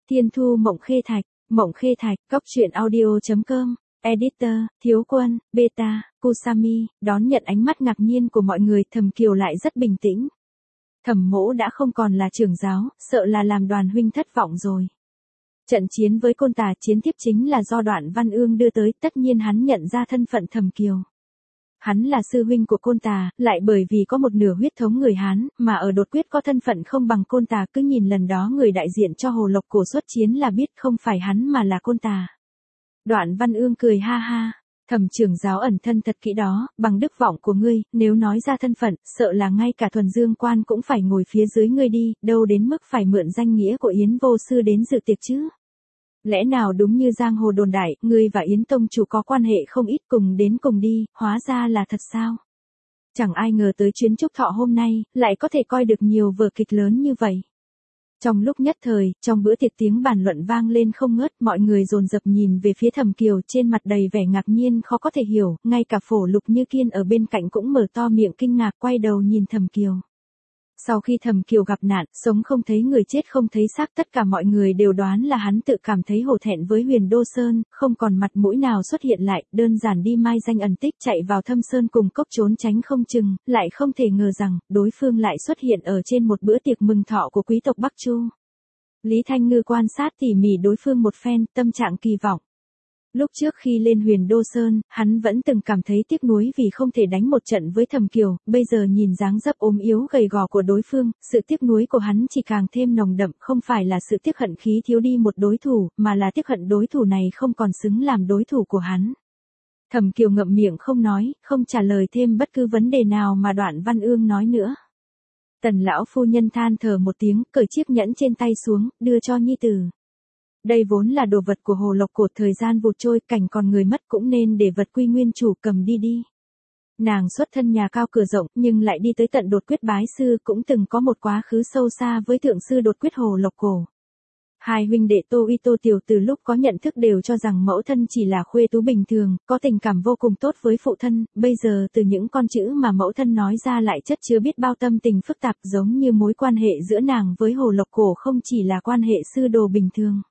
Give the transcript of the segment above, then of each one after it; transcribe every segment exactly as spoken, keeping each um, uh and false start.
Thiên Thu Mộng Khê Thạch, Mộng Khê Thạch, Cốc truyện audio chấm com, Editor, Thiếu Quân, Beta, Kusami, đón nhận ánh mắt ngạc nhiên của mọi người, Thẩm Kiều lại rất bình tĩnh. Thẩm Mỗ đã không còn là trưởng giáo, sợ là làm Đoàn huynh thất vọng rồi. Trận chiến với Côn Tà chiến tiếp chính là do Đoạn Văn Ương đưa tới, tất nhiên hắn nhận ra thân phận Thẩm Kiều. Hắn là sư huynh của Côn Tà, lại bởi vì có một nửa huyết thống người Hán, mà ở đột quyết có thân phận không bằng Côn Tà, cứ nhìn lần đó người đại diện cho Hồ Lộc Cổ xuất chiến là biết không phải hắn mà là Côn Tà. Đoạn Văn Ương cười ha ha, Thẩm trưởng giáo ẩn thân thật kỹ đó, bằng đức vọng của ngươi, nếu nói ra thân phận, sợ là ngay cả Thuần Dương Quan cũng phải ngồi phía dưới ngươi đi, đâu đến mức phải mượn danh nghĩa của Yến vô sư đến dự tiệc chứ. Lẽ nào đúng như giang hồ đồn đại, ngươi và Yến tông chủ có quan hệ không ít, cùng đến cùng đi, hóa ra là thật sao? Chẳng ai ngờ tới chuyến chúc thọ hôm nay, lại có thể coi được nhiều vở kịch lớn như vậy. Trong lúc nhất thời, trong bữa tiệc tiếng bàn luận vang lên không ngớt, mọi người dồn dập nhìn về phía Thẩm Kiều, trên mặt đầy vẻ ngạc nhiên khó có thể hiểu, ngay cả Phổ Lục Như Kiên ở bên cạnh cũng mở to miệng kinh ngạc, quay đầu nhìn Thẩm Kiều. Sau khi Thẩm Kiều gặp nạn, sống không thấy người chết không thấy xác, tất cả mọi người đều đoán là hắn tự cảm thấy hổ thẹn với Huyền Đô Sơn, không còn mặt mũi nào xuất hiện lại, đơn giản đi mai danh ẩn tích chạy vào Thâm Sơn cùng cốc trốn tránh không chừng, lại không thể ngờ rằng, đối phương lại xuất hiện ở trên một bữa tiệc mừng thọ của quý tộc Bắc Chu. Lý Thanh Ngư quan sát tỉ mỉ đối phương một phen, tâm trạng kỳ vọng. Lúc trước khi lên Huyền Đô Sơn, hắn vẫn từng cảm thấy tiếc nuối vì không thể đánh một trận với Thẩm Kiều, bây giờ nhìn dáng dấp ốm yếu gầy gò của đối phương, sự tiếc nuối của hắn chỉ càng thêm nồng đậm, không phải là sự tiếc hận khí thiếu đi một đối thủ, mà là tiếc hận đối thủ này không còn xứng làm đối thủ của hắn. Thẩm Kiều ngậm miệng không nói, không trả lời thêm bất cứ vấn đề nào mà Đoạn Văn Ương nói nữa. Tần lão phu nhân than thở một tiếng, cởi chiếc nhẫn trên tay xuống, đưa cho nhi tử. Đây vốn là đồ vật của Hồ Lộc Cổ, thời gian vụt trôi, cảnh còn người mất cũng nên để vật quy nguyên chủ, cầm đi đi. Nàng xuất thân nhà cao cửa rộng, nhưng lại đi tới tận đột quyết bái sư, cũng từng có một quá khứ sâu xa với thượng sư đột quyết Hồ Lộc Cổ. Hai huynh đệ Tô Uy Tô Tiểu từ lúc có nhận thức đều cho rằng mẫu thân chỉ là khuê tú bình thường, có tình cảm vô cùng tốt với phụ thân, bây giờ từ những con chữ mà mẫu thân nói ra lại chất chứa biết bao tâm tình phức tạp, giống như mối quan hệ giữa nàng với Hồ Lộc Cổ không chỉ là quan hệ sư đồ bình thường.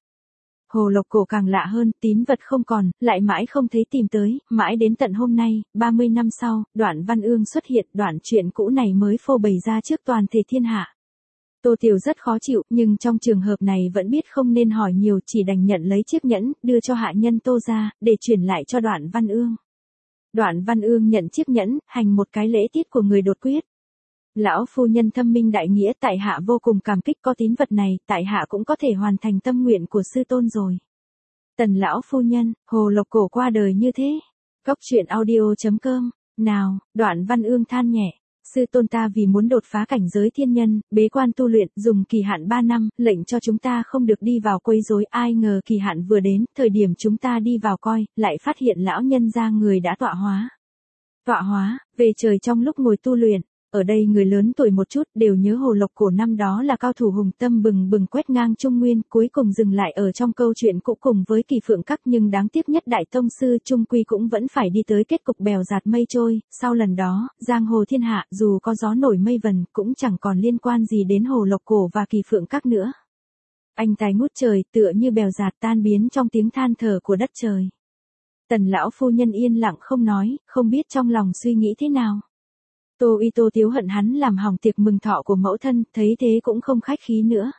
Hồ Lộc Cổ càng lạ hơn, tín vật không còn, lại mãi không thấy tìm tới, mãi đến tận hôm nay, ba mươi năm sau, Đoạn Văn Ương xuất hiện, đoạn chuyện cũ này mới phô bày ra trước toàn thể thiên hạ. Tô Tiểu rất khó chịu, nhưng trong trường hợp này vẫn biết không nên hỏi nhiều, chỉ đành nhận lấy chiếc nhẫn, đưa cho hạ nhân Tô ra, để chuyển lại cho Đoạn Văn Ương. Đoạn Văn Ương nhận chiếc nhẫn, hành một cái lễ tiết của người đột quyết. Lão phu nhân thâm minh đại nghĩa, tại hạ vô cùng cảm kích, có tín vật này, tại hạ cũng có thể hoàn thành tâm nguyện của sư tôn rồi. Tần lão phu nhân, Hồ Lộc Cổ qua đời như thế. Cốc truyện audio chấm com, nào, Đoạn Văn Ương than nhẹ. Sư tôn ta vì muốn đột phá cảnh giới thiên nhân, bế quan tu luyện, dùng kỳ hạn ba năm, lệnh cho chúng ta không được đi vào quấy rối, ai ngờ kỳ hạn vừa đến, thời điểm chúng ta đi vào coi, lại phát hiện lão nhân gia người đã tọa hóa. Tọa hóa, về trời trong lúc ngồi tu luyện. Ở đây người lớn tuổi một chút đều nhớ Hồ Lộc Cổ năm đó là cao thủ hùng tâm bừng bừng quét ngang Trung Nguyên, cuối cùng dừng lại ở trong câu chuyện cũ cùng với Kỳ Phượng Các, nhưng đáng tiếc nhất đại tông sư trung quy cũng vẫn phải đi tới kết cục bèo dạt mây trôi, sau lần đó, giang hồ thiên hạ dù có gió nổi mây vần cũng chẳng còn liên quan gì đến Hồ Lộc Cổ và Kỳ Phượng Các nữa. Anh tài ngút trời tựa như bèo dạt tan biến trong tiếng than thở của đất trời. Tần lão phu nhân yên lặng không nói, không biết trong lòng suy nghĩ thế nào. Tô Uy Tô Tiếu hận hắn làm hỏng tiệc mừng thọ của mẫu thân, thấy thế cũng không khách khí nữa.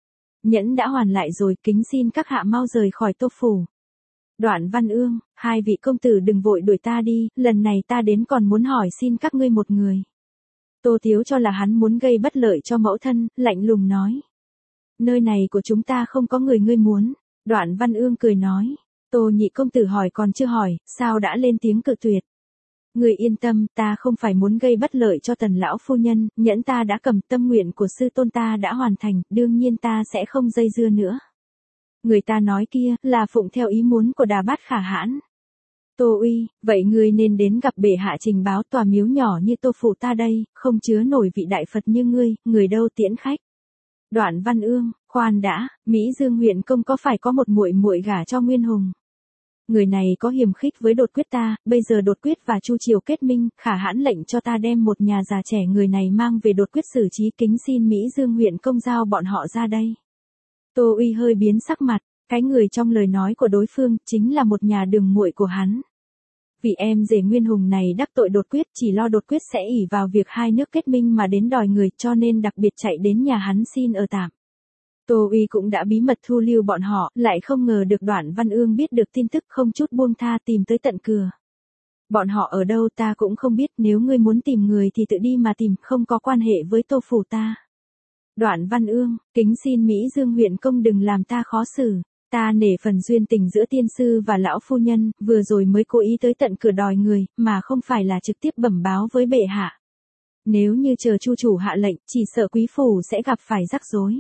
Nhẫn đã hoàn lại rồi, kính xin các hạ mau rời khỏi Tô phủ. Đoạn Văn Ương, hai vị công tử đừng vội đuổi ta đi, lần này ta đến còn muốn hỏi xin các ngươi một người. Tô Tiếu cho là hắn muốn gây bất lợi cho mẫu thân, lạnh lùng nói. Nơi này của chúng ta không có người ngươi muốn. Đoạn Văn Ương cười nói. Tô nhị công tử hỏi còn chưa hỏi, sao đã lên tiếng cự tuyệt. Người yên tâm, ta không phải muốn gây bất lợi cho Tần lão phu nhân, nhẫn ta đã cầm, tâm nguyện của sư tôn ta đã hoàn thành, đương nhiên ta sẽ không dây dưa nữa. Người ta nói kia, là phụng theo ý muốn của Đà Bát Khả Hãn. Tô Uy, vậy người nên đến gặp bệ hạ trình báo, tòa miếu nhỏ như Tô phủ ta đây, không chứa nổi vị đại Phật như ngươi, người đâu tiễn khách. Đoạn Văn Ương, khoan đã, Mỹ Dương huyện công có phải có một muội muội gả cho Nguyên Hùng? Người này có hiềm khích với đột quyết ta, bây giờ đột quyết và Chu triều kết minh, Khả Hãn lệnh cho ta đem một nhà già trẻ người này mang về đột quyết xử trí, kính xin Mỹ Dương huyện công giao bọn họ ra đây. Tô Uy hơi biến sắc mặt, cái người trong lời nói của đối phương chính là một nhà đường muội của hắn. Vì em rể Nguyên Hùng này đắc tội Đột Quyết, chỉ lo Đột Quyết sẽ ỷ vào việc hai nước kết minh mà đến đòi người, cho nên đặc biệt chạy đến nhà hắn xin ở tạm. Tô Uy cũng đã bí mật thu lưu bọn họ, lại không ngờ được Đoạn Văn Ương biết được tin tức, không chút buông tha tìm tới tận cửa. Bọn họ ở đâu ta cũng không biết, nếu ngươi muốn tìm người thì tự đi mà tìm, không có quan hệ với Tô phủ ta. Đoạn Văn Ương, kính xin Mỹ Dương huyện công đừng làm ta khó xử. Ta nể phần duyên tình giữa tiên sư và lão phu nhân, vừa rồi mới cố ý tới tận cửa đòi người, mà không phải là trực tiếp bẩm báo với bệ hạ. Nếu như chờ Chu chủ hạ lệnh, chỉ sợ quý phủ sẽ gặp phải rắc rối.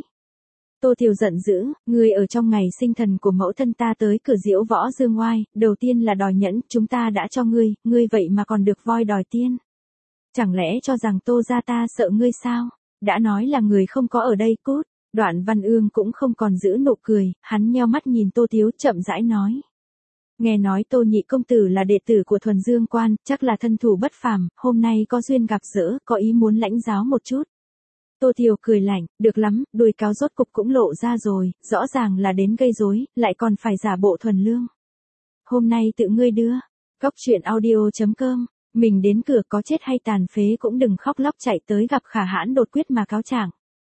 Tô Tiểu giận dữ, ngươi ở trong ngày sinh thần của mẫu thân ta tới cửa diễu võ dương oai, đầu tiên là đòi nhẫn, chúng ta đã cho ngươi, ngươi vậy mà còn được voi đòi tiên. Chẳng lẽ cho rằng Tô gia ta sợ ngươi sao? Đã nói là người không có ở đây, cút. Đoạn Văn Ương cũng không còn giữ nụ cười, hắn nheo mắt nhìn Tô Tiếu chậm rãi nói. Nghe nói Tô nhị công tử là đệ tử của Thuần Dương Quan, chắc là thân thủ bất phàm, hôm nay có duyên gặp gỡ, có ý muốn lãnh giáo một chút. Tô Tiếu cười lạnh, được lắm, đuôi cáo rốt cục cũng lộ ra rồi, rõ ràng là đến gây rối, lại còn phải giả bộ thuần lương. Hôm nay tự ngươi đưa, Cóc truyện audio chấm com, mình đến cửa có chết hay tàn phế cũng đừng khóc lóc chạy tới gặp Khả Hãn Đột Quyết mà cáo trạng.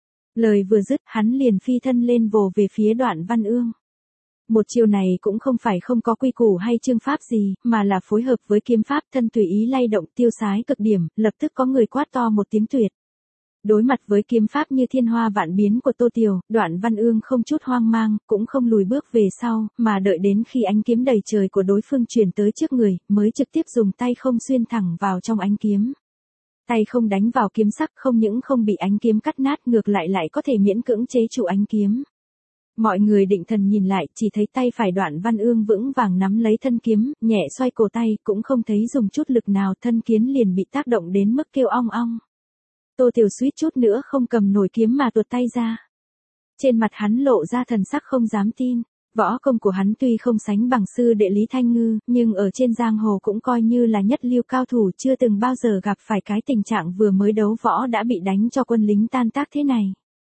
Lời vừa dứt, hắn liền phi thân lên vồ về phía Đoạn Văn Ương. Một chiêu này cũng không phải không có quy củ hay chương pháp gì, mà là phối hợp với kiếm pháp, thân tùy ý lay động tiêu sái cực điểm, lập tức có người quát to một tiếng tuyệt. Đối mặt với kiếm pháp như thiên hoa vạn biến của Tô Tiều, Đoạn Văn Ương không chút hoang mang, cũng không lùi bước về sau, mà đợi đến khi ánh kiếm đầy trời của đối phương truyền tới trước người, mới trực tiếp dùng tay không xuyên thẳng vào trong ánh kiếm. Tay không đánh vào kiếm sắc, không những không bị ánh kiếm cắt nát, ngược lại lại có thể miễn cưỡng chế trụ ánh kiếm. Mọi người định thần nhìn lại, chỉ thấy tay phải Đoạn Văn Ương vững vàng nắm lấy thân kiếm, nhẹ xoay cổ tay, cũng không thấy dùng chút lực nào, thân kiếm liền bị tác động đến mức kêu ong ong. Tô Tiểu suýt chút nữa không cầm nổi kiếm mà tuột tay ra. Trên mặt hắn lộ ra thần sắc không dám tin. Võ công của hắn tuy không sánh bằng sư đệ Lý Thanh Ngư, nhưng ở trên giang hồ cũng coi như là nhất lưu cao thủ, chưa từng bao giờ gặp phải cái tình trạng vừa mới đấu võ đã bị đánh cho quân lính tan tác thế này.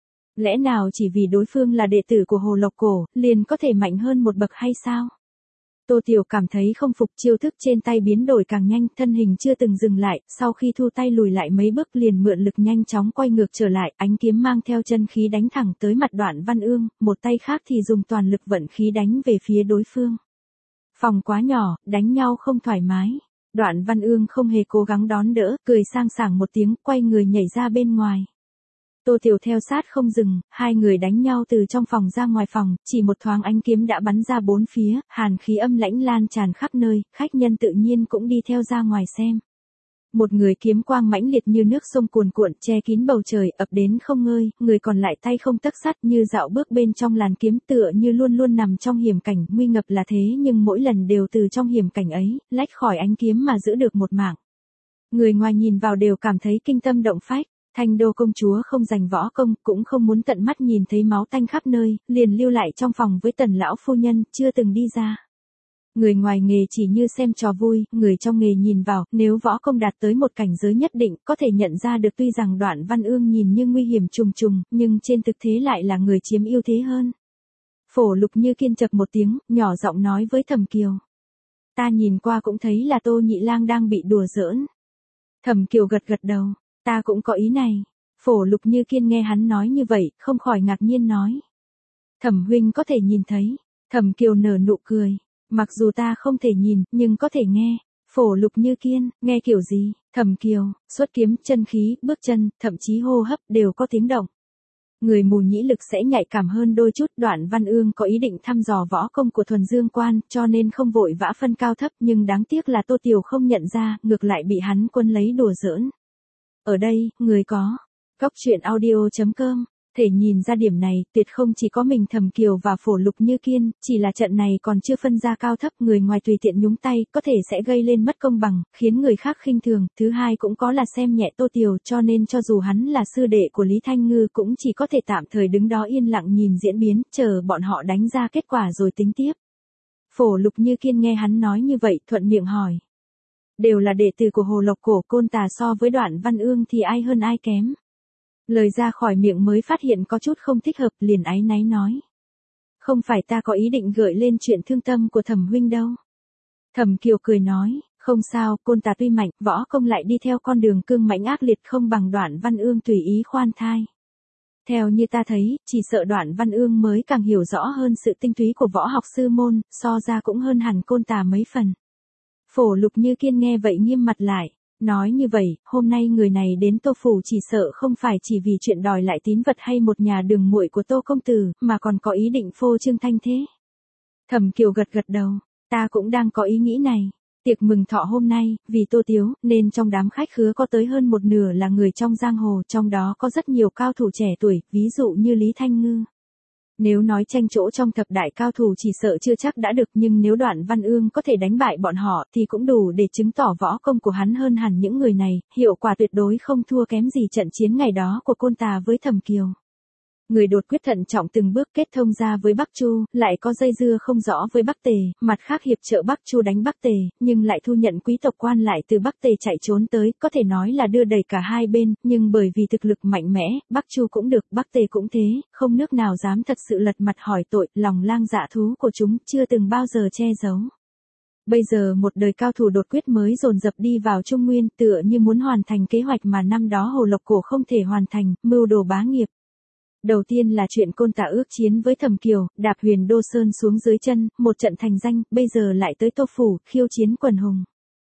Lẽ nào chỉ vì đối phương là đệ tử của Hồ Lộc Cổ, liền có thể mạnh hơn một bậc hay sao? Tô Tiểu cảm thấy không phục, chiêu thức trên tay biến đổi càng nhanh, thân hình chưa từng dừng lại, sau khi thu tay lùi lại mấy bước liền mượn lực nhanh chóng quay ngược trở lại, ánh kiếm mang theo chân khí đánh thẳng tới mặt Đoạn Văn Ương, một tay khác thì dùng toàn lực vận khí đánh về phía đối phương. Phòng quá nhỏ, đánh nhau không thoải mái. Đoạn Văn Ương không hề cố gắng đón đỡ, cười sang sảng một tiếng, quay người nhảy ra bên ngoài. Tô Tiểu theo sát không dừng, hai người đánh nhau từ trong phòng ra ngoài phòng, chỉ một thoáng ánh kiếm đã bắn ra bốn phía, hàn khí âm lãnh lan tràn khắp nơi, khách nhân tự nhiên cũng đi theo ra ngoài xem. Một người kiếm quang mãnh liệt như nước sông cuồn cuộn, che kín bầu trời, ập đến không ngơi, người còn lại tay không tấc sắt, như dạo bước bên trong làn kiếm, tựa như luôn luôn nằm trong hiểm cảnh, nguy ngập là thế nhưng mỗi lần đều từ trong hiểm cảnh ấy, lách khỏi ánh kiếm mà giữ được một mạng. Người ngoài nhìn vào đều cảm thấy kinh tâm động phách. Thanh Đô công chúa không giành võ công, cũng không muốn tận mắt nhìn thấy máu tanh khắp nơi, liền lưu lại trong phòng với Tần lão phu nhân, chưa từng đi ra. Người ngoài nghề chỉ như xem trò vui, người trong nghề nhìn vào, nếu võ công đạt tới một cảnh giới nhất định, có thể nhận ra được tuy rằng Đoạn Văn Ương nhìn như nguy hiểm trùng trùng, nhưng trên thực tế lại là người chiếm ưu thế hơn. Phổ Lục Như Kiên chậc một tiếng, nhỏ giọng nói với Thẩm Kiều. Ta nhìn qua cũng thấy là Tô nhị lang đang bị đùa giỡn. Thẩm Kiều gật gật đầu. Ta cũng có ý này. Phổ Lục Như Kiên nghe hắn nói như vậy, không khỏi ngạc nhiên nói. Thẩm huynh có thể nhìn thấy. Thẩm Kiều nở nụ cười. Mặc dù ta không thể nhìn, nhưng có thể nghe. Phổ Lục Như Kiên, nghe kiểu gì? Thẩm Kiều, xuất kiếm, chân khí, bước chân, thậm chí hô hấp đều có tiếng động. Người mù nhĩ lực sẽ nhạy cảm hơn đôi chút. Đoạn Văn Ương có ý định thăm dò võ công của Thuần Dương Quan, cho nên không vội vã phân cao thấp, nhưng đáng tiếc là Tô Tiểu không nhận ra, ngược lại bị hắn quân lấy đùa giỡn. Ở đây, người có. Cóc truyện audio chấm com. Thể nhìn ra điểm này, tuyệt không chỉ có mình Thẩm Kiều và Phổ Lục Như Kiên, chỉ là trận này còn chưa phân ra cao thấp, người ngoài tùy tiện nhúng tay, có thể sẽ gây lên mất công bằng, khiến người khác khinh thường, thứ hai cũng có là xem nhẹ Tô Tiểu, cho nên cho dù hắn là sư đệ của Lý Thanh Ngư cũng chỉ có thể tạm thời đứng đó yên lặng nhìn diễn biến, chờ bọn họ đánh ra kết quả rồi tính tiếp. Phổ Lục Như Kiên nghe hắn nói như vậy, thuận miệng hỏi. Đều là đệ tử của Hồ Lộc Cổ, Côn Tà so với Đoạn Văn Ương thì ai hơn ai kém. Lời ra khỏi miệng mới phát hiện có chút không thích hợp, liền áy náy nói. Không phải ta có ý định gợi lên chuyện thương tâm của Thẩm huynh đâu. Thẩm Kiều cười nói, không sao, Côn Tà tuy mạnh, võ công lại đi theo con đường cương mãnh ác liệt không bằng Đoạn Văn Ương tùy ý khoan thai. Theo như ta thấy, chỉ sợ Đoạn Văn Ương mới càng hiểu rõ hơn sự tinh túy của võ học sư môn, so ra cũng hơn hẳn Côn Tà mấy phần. Phổ Lục Như Kiên nghe vậy nghiêm mặt lại, nói như vậy, hôm nay người này đến Tô Phủ chỉ sợ không phải chỉ vì chuyện đòi lại tín vật hay một nhà đường muội của Tô công tử, mà còn có ý định phô trương thanh thế. Thẩm Kiều gật gật đầu, ta cũng đang có ý nghĩ này. Tiệc mừng thọ hôm nay, vì Tô Tiếu, nên trong đám khách khứa có tới hơn một nửa là người trong giang hồ, trong đó có rất nhiều cao thủ trẻ tuổi, ví dụ như Lý Thanh Ngư. Nếu nói tranh chỗ trong thập đại cao thủ chỉ sợ chưa chắc đã được, nhưng nếu Đoạn Văn Ương có thể đánh bại bọn họ thì cũng đủ để chứng tỏ võ công của hắn hơn hẳn những người này, hiệu quả tuyệt đối không thua kém gì trận chiến ngày đó của Côn Tà với Thẩm Kiều. Người đột quyết thận trọng từng bước kết thông ra với Bắc Chu, lại có dây dưa không rõ với Bắc Tề, mặt khác hiệp trợ Bắc Chu đánh Bắc Tề, nhưng lại thu nhận quý tộc quan lại từ Bắc Tề chạy trốn tới, có thể nói là đưa đẩy cả hai bên, nhưng bởi vì thực lực mạnh mẽ, Bắc Chu cũng được, Bắc Tề cũng thế, không nước nào dám thật sự lật mặt hỏi tội, lòng lang dạ thú của chúng chưa từng bao giờ che giấu. Bây giờ một đời cao thủ đột quyết mới dồn dập đi vào Trung Nguyên, tựa như muốn hoàn thành kế hoạch mà năm đó Hồ Lộc Cổ không thể hoàn thành, mưu đồ bá nghiệp. Đầu tiên là chuyện Côn Tà ước chiến với Thẩm Kiều, đạp Huyền Đô Sơn xuống dưới chân, một trận thành danh, bây giờ lại tới Tô Phủ, khiêu chiến quần hùng.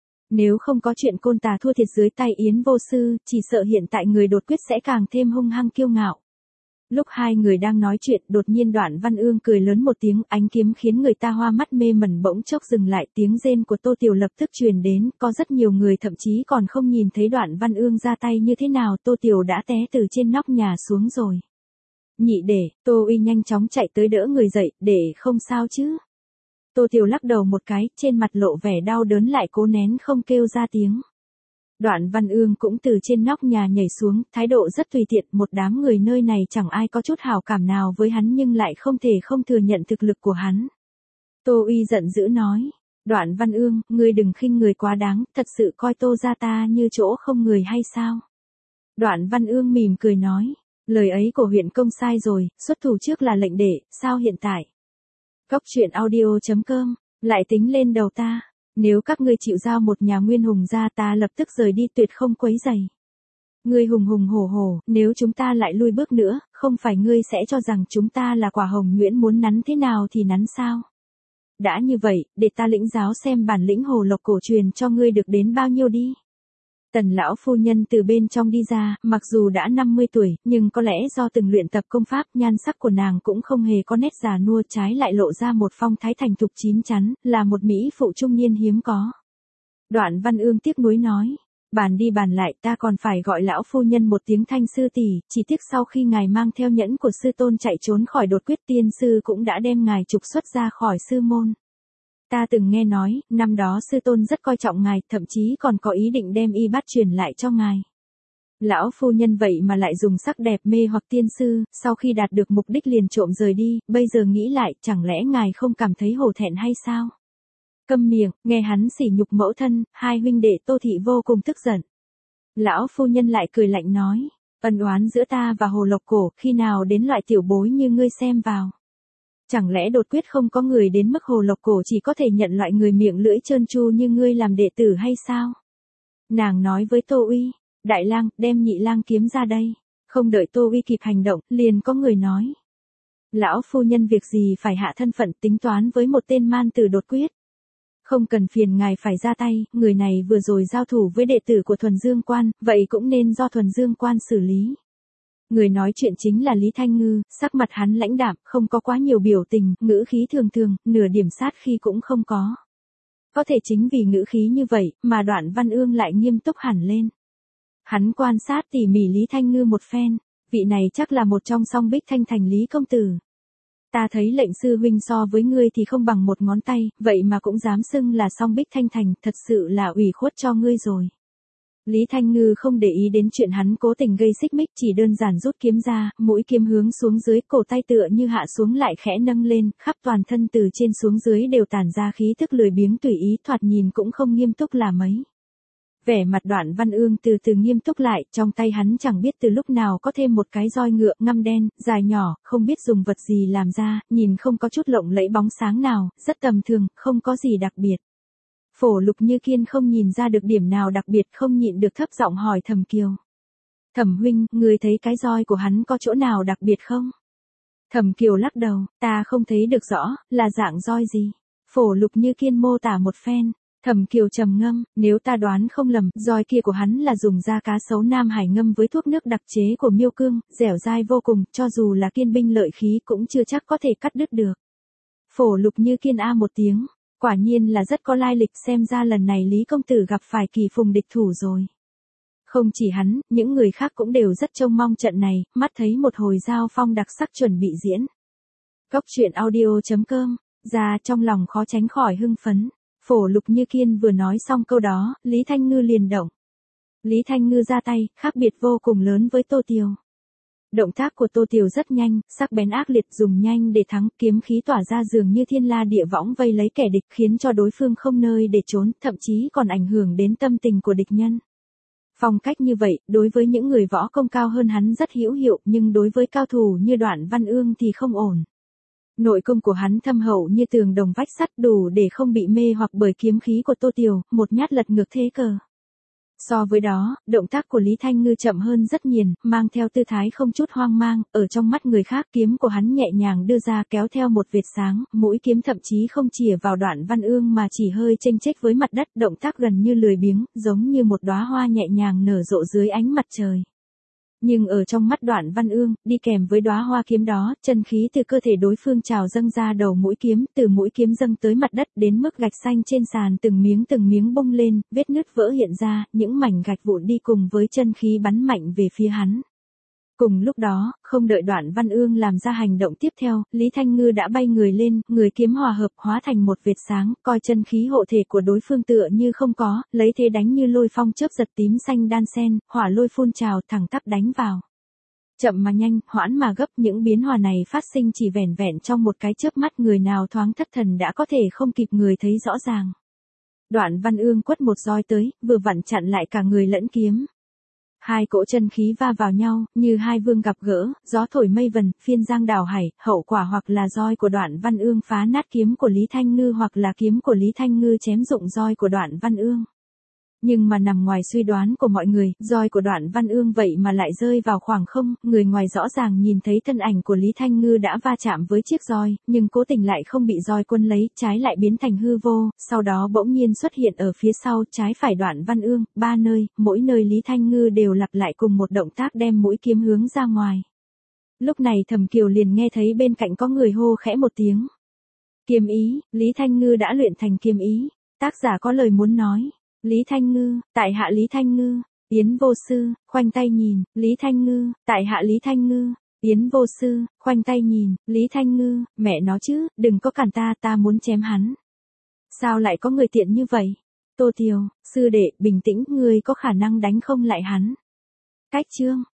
Nếu không có chuyện Côn Tà thua thiệt dưới tay Yến Vô Sư, chỉ sợ hiện tại người đột quyết sẽ càng thêm hung hăng kiêu ngạo. Lúc hai người đang nói chuyện, đột nhiên Đoạn Văn Ương cười lớn một tiếng, ánh kiếm khiến người ta hoa mắt mê mẩn bỗng chốc dừng lại, tiếng rên của Tô Tiểu lập tức truyền đến, có rất nhiều người thậm chí còn không nhìn thấy Đoạn Văn Ương ra tay như thế nào, Tô Tiểu đã té từ trên nóc nhà xuống rồi. Nhị đệ, Tô Uy nhanh chóng chạy tới đỡ người dậy, để không sao chứ. Tô Tiểu lắc đầu một cái, trên mặt lộ vẻ đau đớn lại cố nén không kêu ra tiếng. Đoạn Văn Ương cũng từ trên nóc nhà nhảy xuống, thái độ rất tùy tiện, một đám người nơi này chẳng ai có chút hảo cảm nào với hắn nhưng lại không thể không thừa nhận thực lực của hắn. Tô Uy giận dữ nói, Đoạn Văn Ương, ngươi đừng khinh người quá đáng, thật sự coi Tô gia ta như chỗ không người hay sao? Đoạn Văn Ương mỉm cười nói, lời ấy của huyện công sai rồi, xuất thủ trước là lệnh đệ, sao hiện tại? Cốc truyện audio chấm com, lại tính lên đầu ta. Nếu các ngươi chịu giao một nhà Nguyên Hùng ra ta lập tức rời đi tuyệt không quấy rầy. Ngươi hùng hùng hổ hổ, nếu chúng ta lại lui bước nữa, không phải ngươi sẽ cho rằng chúng ta là quả hồng nhuyễn muốn nắn thế nào thì nắn sao? Đã như vậy, để ta lĩnh giáo xem bản lĩnh Hồ Lộc cổ truyền cho ngươi được đến bao nhiêu đi. Tần lão phu nhân từ bên trong đi ra, mặc dù đã năm mươi tuổi, nhưng có lẽ do từng luyện tập công pháp, nhan sắc của nàng cũng không hề có nét già nua, trái lại lộ ra một phong thái thành thục chín chắn, là một mỹ phụ trung niên hiếm có. Đoạn Văn Ương tiếc nuối nói, bàn đi bàn lại ta còn phải gọi lão phu nhân một tiếng Thanh sư tỷ, chỉ tiếc sau khi ngài mang theo nhẫn của sư tôn chạy trốn khỏi đột quyết tiên sư cũng đã đem ngài trục xuất ra khỏi sư môn. Ta từng nghe nói, năm đó sư tôn rất coi trọng ngài, thậm chí còn có ý định đem y bát truyền lại cho ngài. Lão phu nhân vậy mà lại dùng sắc đẹp mê hoặc tiên sư, sau khi đạt được mục đích liền trộm rời đi, bây giờ nghĩ lại, chẳng lẽ ngài không cảm thấy hổ thẹn hay sao? Câm miệng, nghe hắn sỉ nhục mẫu thân, hai huynh đệ Tô thị vô cùng tức giận. Lão phu nhân lại cười lạnh nói, ân oán giữa ta và Hồ Lộc cổ, khi nào đến loại tiểu bối như ngươi xem vào. Chẳng lẽ đột quyết không có người đến mức Hồ Lộc cổ chỉ có thể nhận loại người miệng lưỡi trơn tru như ngươi làm đệ tử hay sao? Nàng nói với Tô Uy, đại lang, đem nhị lang kiếm ra đây. Không đợi Tô Uy kịp hành động, liền có người nói. Lão phu nhân việc gì phải hạ thân phận tính toán với một tên man tử đột quyết. Không cần phiền ngài phải ra tay, người này vừa rồi giao thủ với đệ tử của Thuần Dương Quan, vậy cũng nên do Thuần Dương Quan xử lý. Người nói chuyện chính là Lý Thanh Ngư, sắc mặt hắn lãnh đạm, không có quá nhiều biểu tình, ngữ khí thường thường, nửa điểm sát khi cũng không có. Có thể chính vì ngữ khí như vậy, mà Đoạn Văn Ương lại nghiêm túc hẳn lên. Hắn quan sát tỉ mỉ Lý Thanh Ngư một phen, vị này chắc là một trong song bích thanh thành Lý công tử. Ta thấy lệnh sư huynh so với ngươi thì không bằng một ngón tay, vậy mà cũng dám xưng là song bích thanh thành, thật sự là ủy khuất cho ngươi rồi. Lý Thanh Ngư không để ý đến chuyện hắn cố tình gây xích mích, chỉ đơn giản rút kiếm ra, mũi kiếm hướng xuống dưới, cổ tay tựa như hạ xuống lại khẽ nâng lên, khắp toàn thân từ trên xuống dưới đều tản ra khí tức lười biếng tùy ý, thoạt nhìn cũng không nghiêm túc là mấy. Vẻ mặt Đoạn Văn Ương từ từ nghiêm túc lại, trong tay hắn chẳng biết từ lúc nào có thêm một cái roi ngựa ngăm đen, dài nhỏ, không biết dùng vật gì làm ra, nhìn không có chút lộng lẫy bóng sáng nào, rất tầm thường, không có gì đặc biệt. Phổ Lục Như Kiên không nhìn ra được điểm nào đặc biệt, không nhịn được thấp giọng hỏi Thẩm Kiều. Thẩm huynh, người thấy cái roi của hắn có chỗ nào đặc biệt không? Thẩm Kiều lắc đầu, ta không thấy được rõ, là dạng roi gì? Phổ Lục Như Kiên mô tả một phen. Thẩm Kiều trầm ngâm, nếu ta đoán không lầm, roi kia của hắn là dùng da cá sấu Nam Hải ngâm với thuốc nước đặc chế của Miêu Cương, dẻo dai vô cùng, cho dù là kiên binh lợi khí cũng chưa chắc có thể cắt đứt được. Phổ Lục Như Kiên a một tiếng, quả nhiên là rất có lai lịch, xem ra lần này Lý công tử gặp phải kỳ phùng địch thủ rồi. Không chỉ hắn, những người khác cũng đều rất trông mong trận này, mắt thấy một hồi giao phong đặc sắc chuẩn bị diễn. Cốc truyện audio chấm com, ra trong lòng khó tránh khỏi hưng phấn. Phổ Lục Như Kiên vừa nói xong câu đó, Lý Thanh Ngư liền động. Lý Thanh Ngư ra tay, khác biệt vô cùng lớn với Tô Tiều. Động tác của Tô Tiều rất nhanh, sắc bén ác liệt, dùng nhanh để thắng, kiếm khí tỏa ra dường như thiên la địa võng vây lấy kẻ địch, khiến cho đối phương không nơi để trốn, thậm chí còn ảnh hưởng đến tâm tình của địch nhân. Phong cách như vậy, đối với những người võ công cao hơn hắn rất hữu hiệu, nhưng đối với cao thủ như Đoạn Văn Ương thì không ổn. Nội công của hắn thâm hậu như tường đồng vách sắt, đủ để không bị mê hoặc bởi kiếm khí của Tô Tiều, một nhát lật ngược thế cờ. So với đó, động tác của Lý Thanh Ngư chậm hơn rất nhiều, mang theo tư thái không chút hoang mang, ở trong mắt người khác kiếm của hắn nhẹ nhàng đưa ra kéo theo một vệt sáng, mũi kiếm thậm chí không chĩa vào Đoạn Văn Ương mà chỉ hơi chênh chếch với mặt đất, động tác gần như lười biếng, giống như một đóa hoa nhẹ nhàng nở rộ dưới ánh mặt trời. Nhưng ở trong mắt Đoạn Văn Ương, đi kèm với đóa hoa kiếm đó, chân khí từ cơ thể đối phương trào dâng ra đầu mũi kiếm, từ mũi kiếm dâng tới mặt đất, đến mức gạch xanh trên sàn từng miếng từng miếng bung lên, vết nứt vỡ hiện ra, những mảnh gạch vụn đi cùng với chân khí bắn mạnh về phía hắn. Cùng lúc đó, không đợi Đoạn Văn Ương làm ra hành động tiếp theo, Lý Thanh Ngư đã bay người lên, người kiếm hòa hợp hóa thành một vệt sáng, coi chân khí hộ thể của đối phương tựa như không có, lấy thế đánh như lôi phong chớp giật, tím xanh đan xen, hỏa lôi phun trào, thẳng tắp đánh vào. Chậm mà nhanh, hoãn mà gấp, những biến hòa này phát sinh chỉ vẻn vẹn trong một cái chớp mắt, người nào thoáng thất thần đã có thể không kịp người thấy rõ ràng. Đoạn Văn Ương quất một roi tới, vừa vặn chặn lại cả người lẫn kiếm. Hai cỗ chân khí va vào nhau, như hai vương gặp gỡ, gió thổi mây vần, phiên giang đảo hải, hậu quả hoặc là roi của Đoạn Văn Ương phá nát kiếm của Lý Thanh Ngư, hoặc là kiếm của Lý Thanh Ngư chém rụng roi của Đoạn Văn Ương. Nhưng mà nằm ngoài suy đoán của mọi người, roi của Đoạn Văn Ương vậy mà lại rơi vào khoảng không, người ngoài rõ ràng nhìn thấy thân ảnh của Lý Thanh Ngư đã va chạm với chiếc roi, nhưng cố tình lại không bị roi quân lấy, trái lại biến thành hư vô, sau đó bỗng nhiên xuất hiện ở phía sau, trái phải Đoạn Văn Ương, ba nơi, mỗi nơi Lý Thanh Ngư đều lặp lại cùng một động tác đem mũi kiếm hướng ra ngoài. Lúc này Thẩm Kiều liền nghe thấy bên cạnh có người hô khẽ một tiếng. Kiếm ý, Lý Thanh Ngư đã luyện thành kiếm ý, tác giả có lời muốn nói. Lý Thanh Ngư, tại hạ Lý Thanh Ngư, Yến vô sư, khoanh tay nhìn, Lý Thanh Ngư, tại hạ Lý Thanh Ngư, Yến vô sư, khoanh tay nhìn, Lý Thanh Ngư, mẹ nó chứ, đừng có cản ta, ta muốn chém hắn. Sao lại có người tiện như vậy? Tô Tiều, sư đệ, bình tĩnh, ngươi có khả năng đánh không lại hắn. Cách chương.